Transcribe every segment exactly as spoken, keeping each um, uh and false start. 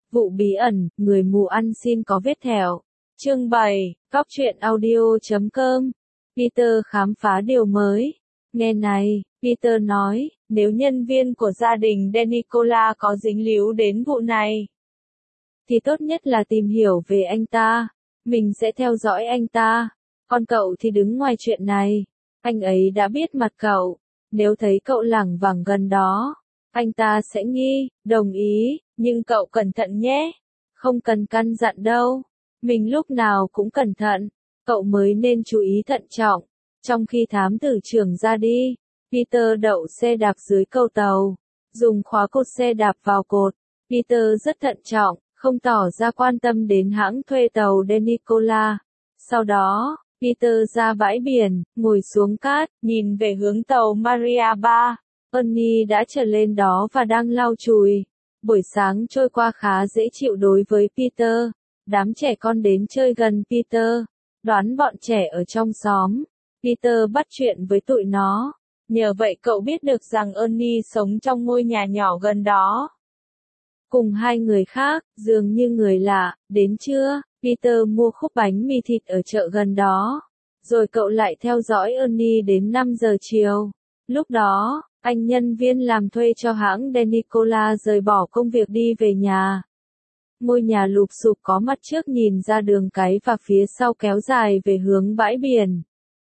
Vụ bí ẩn, người mù ăn xin có vết thẹo. Chương bảy, Cóc truyện audio chấm com. Peter khám phá điều mới. Nghe này, Peter nói, nếu nhân viên của gia đình DeNicola có dính líu đến vụ này, thì tốt nhất là tìm hiểu về anh ta. Mình sẽ theo dõi anh ta. Còn cậu thì đứng ngoài chuyện này. Anh ấy đã biết mặt cậu. Nếu thấy cậu lảng vảng gần đó, anh ta sẽ nghi. Đồng ý, nhưng cậu cẩn thận nhé. Không cần căn dặn đâu. Mình lúc nào cũng cẩn thận. Cậu mới nên chú ý thận trọng. Trong khi thám tử trưởng ra đi, Peter đậu xe đạp dưới cầu tàu, dùng khóa cột xe đạp vào cột. Peter rất thận trọng, không tỏ ra quan tâm đến hãng thuê tàu DeNicola. Sau đó, Peter ra bãi biển, ngồi xuống cát, nhìn về hướng tàu Maria ba. Ernie đã trở lên đó và đang lau chùi. Buổi sáng trôi qua khá dễ chịu đối với Peter. Đám trẻ con đến chơi gần Peter, đoán bọn trẻ ở trong xóm. Peter bắt chuyện với tụi nó. Nhờ vậy cậu biết được rằng Ernie sống trong ngôi nhà nhỏ gần đó. Cùng hai người khác, dường như người lạ, đến trưa, Peter mua khúc bánh mì thịt ở chợ gần đó. Rồi cậu lại theo dõi Ernie đến năm giờ chiều. Lúc đó, anh nhân viên làm thuê cho hãng DeNicola rời bỏ công việc đi về nhà. Ngôi nhà lụp xụp có mặt trước nhìn ra đường cái và phía sau kéo dài về hướng bãi biển.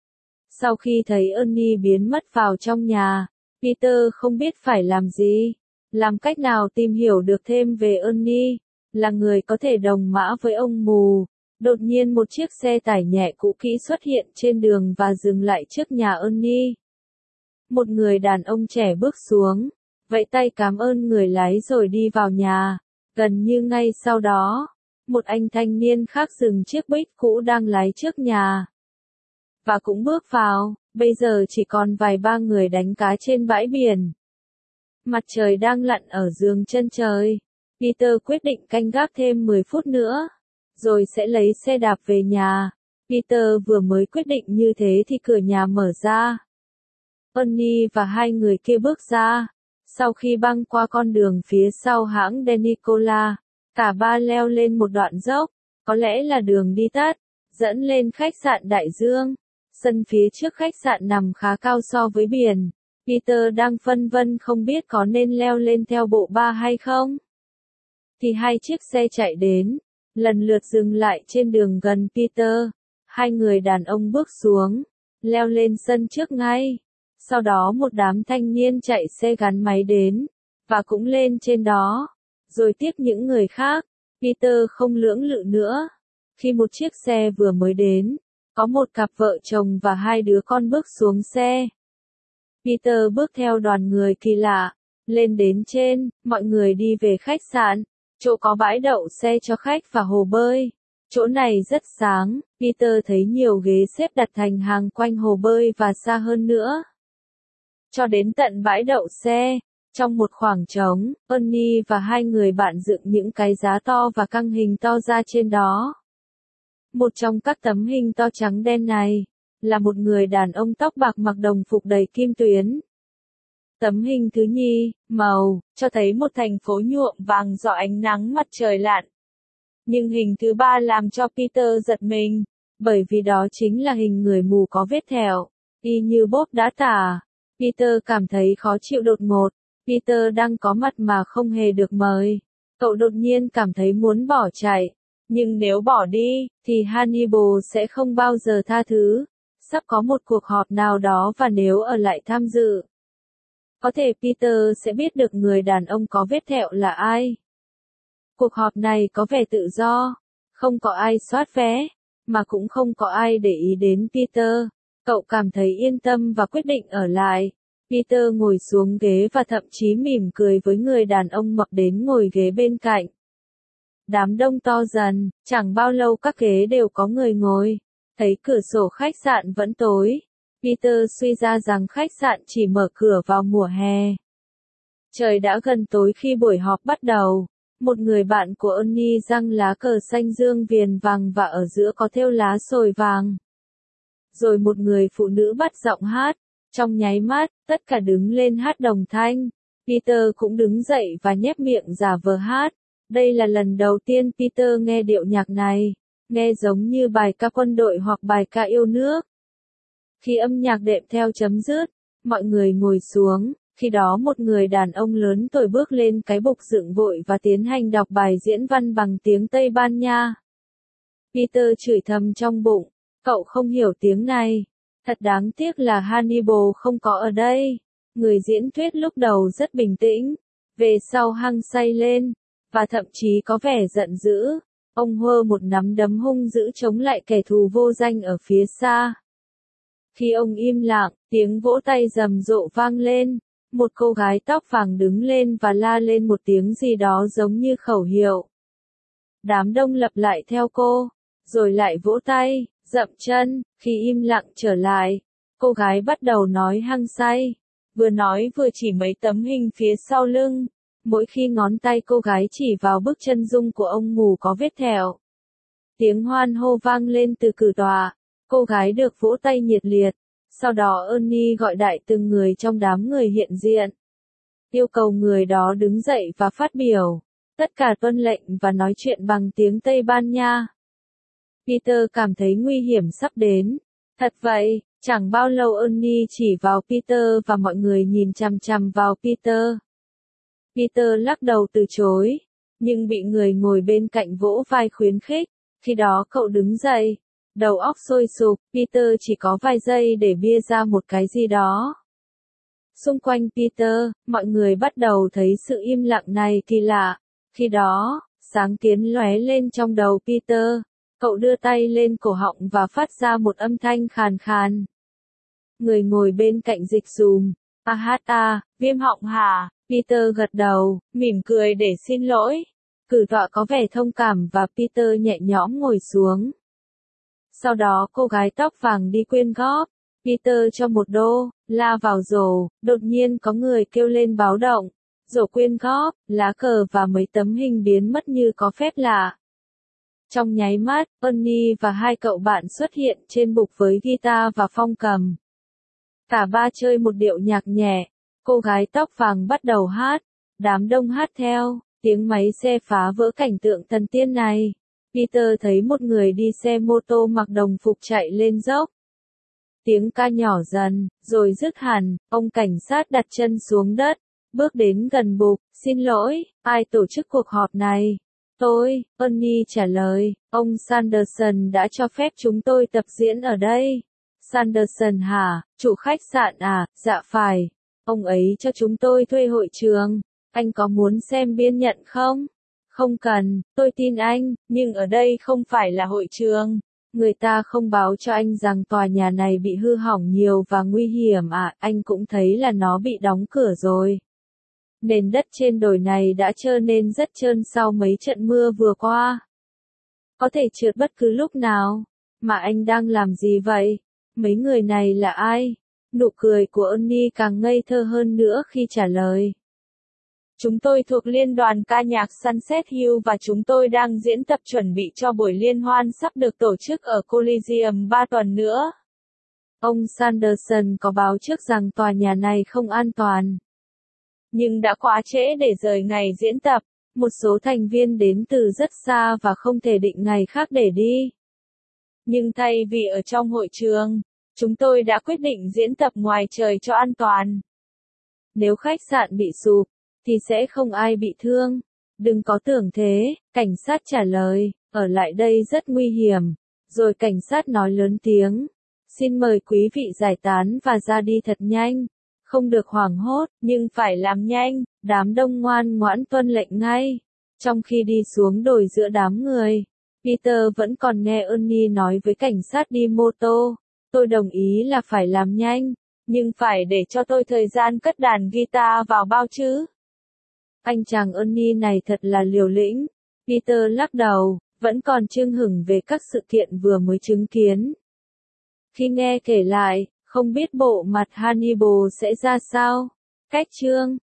Sau khi thấy Ernie biến mất vào trong nhà, Peter không biết phải làm gì. Làm cách nào tìm hiểu được thêm về Ernie, là người có thể đồng mã với ông mù. Đột nhiên một chiếc xe tải nhẹ cũ kỹ xuất hiện trên đường và dừng lại trước nhà Ernie. Một người đàn ông trẻ bước xuống, vẫy tay cảm ơn người lái rồi đi vào nhà. Gần như ngay sau đó, một anh thanh niên khác dừng chiếc Buick cũ đang lái trước nhà và cũng bước vào. Bây giờ chỉ còn vài ba người đánh cá trên bãi biển. Mặt trời đang lặn ở giường chân trời. Peter quyết định canh gác thêm mười phút nữa, rồi sẽ lấy xe đạp về nhà. Peter vừa mới quyết định như thế thì cửa nhà mở ra. Ernie và hai người kia bước ra. Sau khi băng qua con đường phía sau hãng DeNicola, cả ba leo lên một đoạn dốc, có lẽ là đường đi tắt, dẫn lên khách sạn Đại Dương. Sân phía trước khách sạn nằm khá cao so với biển. Peter đang phân vân không biết có nên leo lên theo bộ ba hay không. Thì hai chiếc xe chạy đến, lần lượt dừng lại trên đường gần Peter. Hai người đàn ông bước xuống, leo lên sân trước ngay. Sau đó một đám thanh niên chạy xe gắn máy đến, và cũng lên trên đó, rồi tiếp những người khác. Peter không lưỡng lự nữa. Khi một chiếc xe vừa mới đến, có một cặp vợ chồng và hai đứa con bước xuống xe. Peter bước theo đoàn người kỳ lạ, lên đến trên, mọi người đi về khách sạn, chỗ có bãi đậu xe cho khách và hồ bơi. Chỗ này rất sáng, Peter thấy nhiều ghế xếp đặt thành hàng quanh hồ bơi và xa hơn nữa. Cho đến tận bãi đậu xe, trong một khoảng trống, Ernie và hai người bạn dựng những cái giá to và căng hình to ra trên đó. Một trong các tấm hình to trắng đen này, là một người đàn ông tóc bạc mặc đồng phục đầy kim tuyến. Tấm hình thứ nhì, màu, cho thấy một thành phố nhuộm vàng do ánh nắng mặt trời lặn. Nhưng hình thứ ba làm cho Peter giật mình, bởi vì đó chính là hình người mù có vết thẹo, y như Bob đã tả. Peter cảm thấy khó chịu đột ngột. Peter đang có mặt mà không hề được mời. Cậu đột nhiên cảm thấy muốn bỏ chạy. Nhưng nếu bỏ đi, thì Hannibal sẽ không bao giờ tha thứ. Sắp có một cuộc họp nào đó và nếu ở lại tham dự, có thể Peter sẽ biết được người đàn ông có vết thẹo là ai. Cuộc họp này có vẻ tự do. Không có ai soát vé, mà cũng không có ai để ý đến Peter. Cậu cảm thấy yên tâm và quyết định ở lại. Peter ngồi xuống ghế và thậm chí mỉm cười với người đàn ông mập đến ngồi ghế bên cạnh. Đám đông to dần, chẳng bao lâu các ghế đều có người ngồi. Thấy cửa sổ khách sạn vẫn tối, Peter suy ra rằng khách sạn chỉ mở cửa vào mùa hè. Trời đã gần tối khi buổi họp bắt đầu. Một người bạn của Ernie giăng lá cờ xanh dương viền vàng và ở giữa có thêu lá sồi vàng. Rồi một người phụ nữ bắt giọng hát. Trong nháy mắt, tất cả đứng lên hát đồng thanh. Peter cũng đứng dậy và nhếch miệng giả vờ hát. Đây là lần đầu tiên Peter nghe điệu nhạc này, nghe giống như bài ca quân đội hoặc bài ca yêu nước. Khi âm nhạc đệm theo chấm dứt, mọi người ngồi xuống, khi đó một người đàn ông lớn tuổi bước lên cái bục dựng vội và tiến hành đọc bài diễn văn bằng tiếng Tây Ban Nha. Peter chửi thầm trong bụng, cậu không hiểu tiếng này. Thật đáng tiếc là Hannibal không có ở đây. Người diễn thuyết lúc đầu rất bình tĩnh, về sau hăng say lên, và thậm chí có vẻ giận dữ. Ông hơ một nắm đấm hung dữ chống lại kẻ thù vô danh ở phía xa. Khi ông im lặng, tiếng vỗ tay rầm rộ vang lên. Một cô gái tóc vàng đứng lên và la lên một tiếng gì đó giống như khẩu hiệu. Đám đông lặp lại theo cô, rồi lại vỗ tay, dậm chân. Khi im lặng trở lại, cô gái bắt đầu nói hăng say, vừa nói vừa chỉ mấy tấm hình phía sau lưng. Mỗi khi ngón tay cô gái chỉ vào bức chân dung của ông mù có vết thẹo. Tiếng hoan hô vang lên từ cử tọa, cô gái được vỗ tay nhiệt liệt. Sau đó Ernie gọi đại từng người trong đám người hiện diện. Yêu cầu người đó đứng dậy và phát biểu. Tất cả tuân lệnh và nói chuyện bằng tiếng Tây Ban Nha. Peter cảm thấy nguy hiểm sắp đến. Thật vậy, chẳng bao lâu Ernie chỉ vào Peter và mọi người nhìn chằm chằm vào Peter. Peter lắc đầu từ chối, nhưng bị người ngồi bên cạnh vỗ vai khuyến khích. Khi đó cậu đứng dậy. Đầu óc sôi sục, Peter chỉ có vài giây để bia ra một cái gì đó. Xung quanh Peter, mọi người bắt đầu thấy sự im lặng này kỳ lạ. Khi đó, sáng kiến lóe lên trong đầu Peter. Cậu đưa tay lên cổ họng và phát ra một âm thanh khàn khàn. Người ngồi bên cạnh dịch dùm. A hát a, viêm họng hả? Peter gật đầu, mỉm cười để xin lỗi. Cử tọa có vẻ thông cảm và Peter nhẹ nhõm ngồi xuống. Sau đó cô gái tóc vàng đi quyên góp. Peter cho một đô, la vào rổ, đột nhiên có người kêu lên báo động. Rổ quyên góp, lá cờ và mấy tấm hình biến mất như có phép lạ. Trong nháy mắt, Ernie và hai cậu bạn xuất hiện trên bục với guitar và phong cầm. Cả ba chơi một điệu nhạc nhẹ, cô gái tóc vàng bắt đầu hát, đám đông hát theo, tiếng máy xe phá vỡ cảnh tượng thần tiên này. Peter thấy một người đi xe mô tô mặc đồng phục chạy lên dốc. Tiếng ca nhỏ dần, rồi dứt hẳn, ông cảnh sát đặt chân xuống đất, bước đến gần bục, xin lỗi, ai tổ chức cuộc họp này? Tôi, Ernie trả lời, ông Sanderson đã cho phép chúng tôi tập diễn ở đây. Sanderson hả, chủ khách sạn à, dạ phải. Ông ấy cho chúng tôi thuê hội trường, anh có muốn xem biên nhận không? Không cần, tôi tin anh, nhưng ở đây không phải là hội trường. Người ta không báo cho anh rằng tòa nhà này bị hư hỏng nhiều và nguy hiểm à, anh cũng thấy là nó bị đóng cửa rồi. Nền đất trên đồi này đã trơn nên rất trơn sau mấy trận mưa vừa qua. Có thể trượt bất cứ lúc nào. Mà anh đang làm gì vậy? Mấy người này là ai? Nụ cười của Ernie càng ngây thơ hơn nữa khi trả lời. Chúng tôi thuộc Liên đoàn ca nhạc Sunset Hill và chúng tôi đang diễn tập chuẩn bị cho buổi liên hoan sắp được tổ chức ở Coliseum ba tuần nữa. Ông Sanderson có báo trước rằng tòa nhà này không an toàn. Nhưng đã quá trễ để rời ngày diễn tập, một số thành viên đến từ rất xa và không thể định ngày khác để đi. Nhưng thay vì ở trong hội trường, chúng tôi đã quyết định diễn tập ngoài trời cho an toàn. Nếu khách sạn bị sụp, thì sẽ không ai bị thương. Đừng có tưởng thế, cảnh sát trả lời, ở lại đây rất nguy hiểm. Rồi cảnh sát nói lớn tiếng, xin mời quý vị giải tán và ra đi thật nhanh. Không được hoảng hốt, nhưng phải làm nhanh. Đám đông ngoan ngoãn tuân lệnh ngay. Trong khi đi xuống đồi giữa đám người, Peter vẫn còn nghe Ernie nói với cảnh sát đi mô tô. Tôi đồng ý là phải làm nhanh, nhưng phải để cho tôi thời gian cất đàn guitar vào bao chứ. Anh chàng Ernie này thật là liều lĩnh. Peter lắc đầu, vẫn còn chưng hửng về các sự kiện vừa mới chứng kiến. Khi nghe kể lại, không biết bộ mặt Hannibal sẽ ra sao. Cách chương